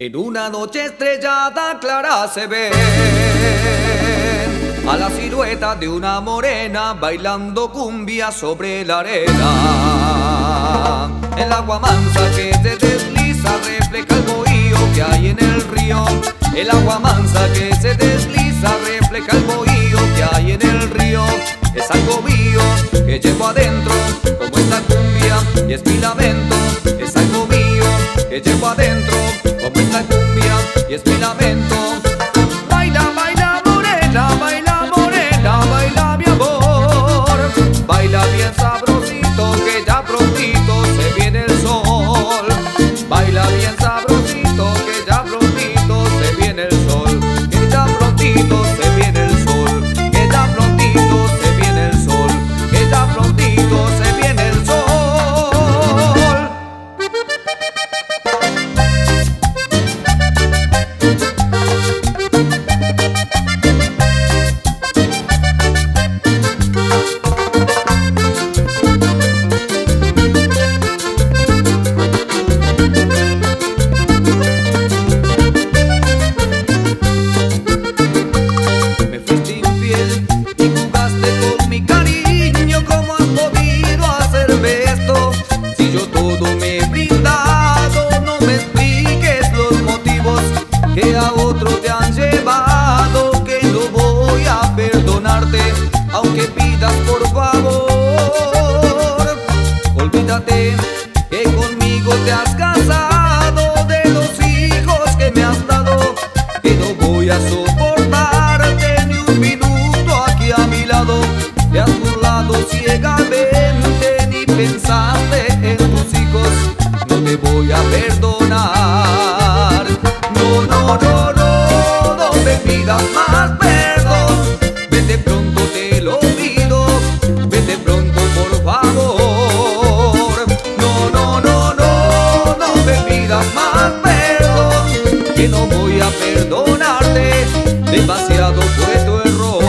En una noche estrellada clara se ve a la silueta de una morena bailando cumbia sobre la arena. El agua mansa que se desliza refleja el bohío que hay en el río. El agua mansa que se desliza refleja el bohío que hay en el río. Es algo mío que llevo adentro como esta cumbia y es mi lamento. Es algo mío que llevo adentro como esta cumbia y es mi lamento. Baila, baila morena, baila morena, baila mi amor. Baila bien sabrosito que ya prontito se viene el sol. Baila bien sabrosito que ya prontito se viene el sol. Que ya prontito se viene el sol. Que ya prontito se viene el sol. Que ya prontito se viene el sol. Que a otro te han llevado, que no voy a perdonarte, aunque pidas por favor. Olvídate que conmigo te has casado, de los hijos que me has dado, que no voy a soportarte ni un minuto aquí a mi lado. Te has burlado ciegamente, ni pensaste en tus hijos, no te voy a perdonar. No, no, no, no, no me pidas más perdón. Vete pronto, te lo pido. Vete pronto, por favor. No, no, no, no, no me pidas más perdón, que no voy a perdonarte. Demasiado fue tu error.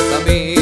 a mí.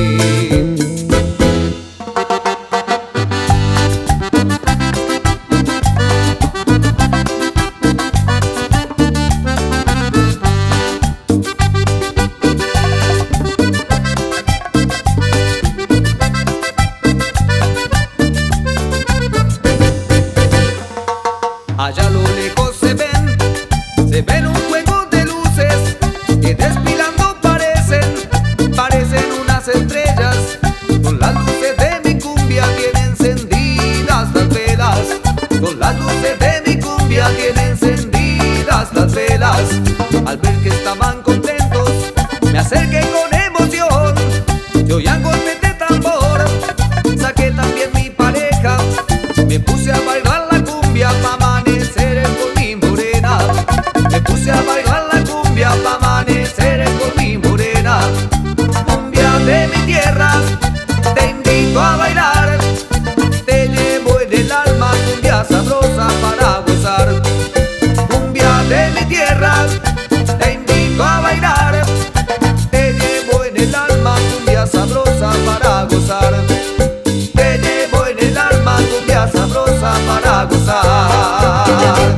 Allá a lo lejos se ven un juego de luces que desfilando parecen unas estrellas. Con las luces de mi cumbia tienen encendidas las velas. Con las luces de mi cumbia tienen encendidas las velas. Al ver que estaban contentos, me acerqué con emoción. Yo ya golpe de tambor, saqué también mi pareja, me puse a bailar la cumbia pa' amanecer con mi morena. Me puse a bailar la cumbia pa' amanecer con mi morena. Cumbia de mi tierra, te invito a bailar. Te llevo en el alma, cumbia sabrosa para gozar. Cumbia de mi tierra, te invito a bailar. Te llevo en el alma, cumbia sabrosa para gozar. Te llevo en el alma, cumbia sabrosa para gozar.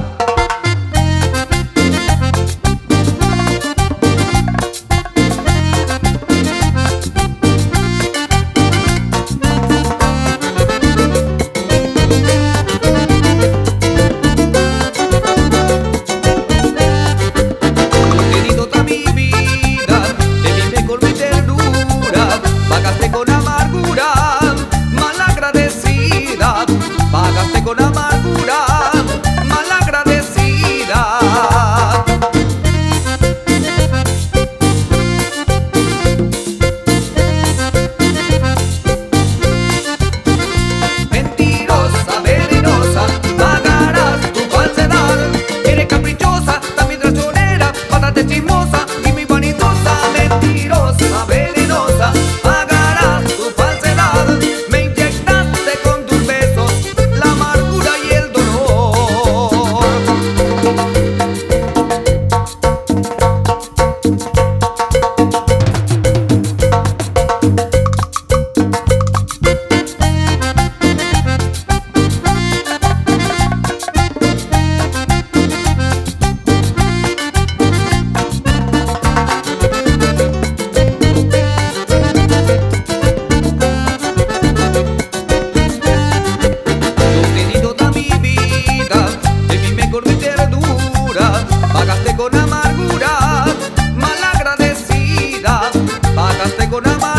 Con amargura, malagradecida. Mentirosa, venenosa, pagarás tu falsedad. Eres caprichosa, también traicionera, bastante chismosa y muy vanidosa. Mentirosa, venenosa, pagarás tu falsedad. Me inyectaste con tus besos la amargura y el dolor. Pagaste con amargura, malagradecida. Pagaste con amargura.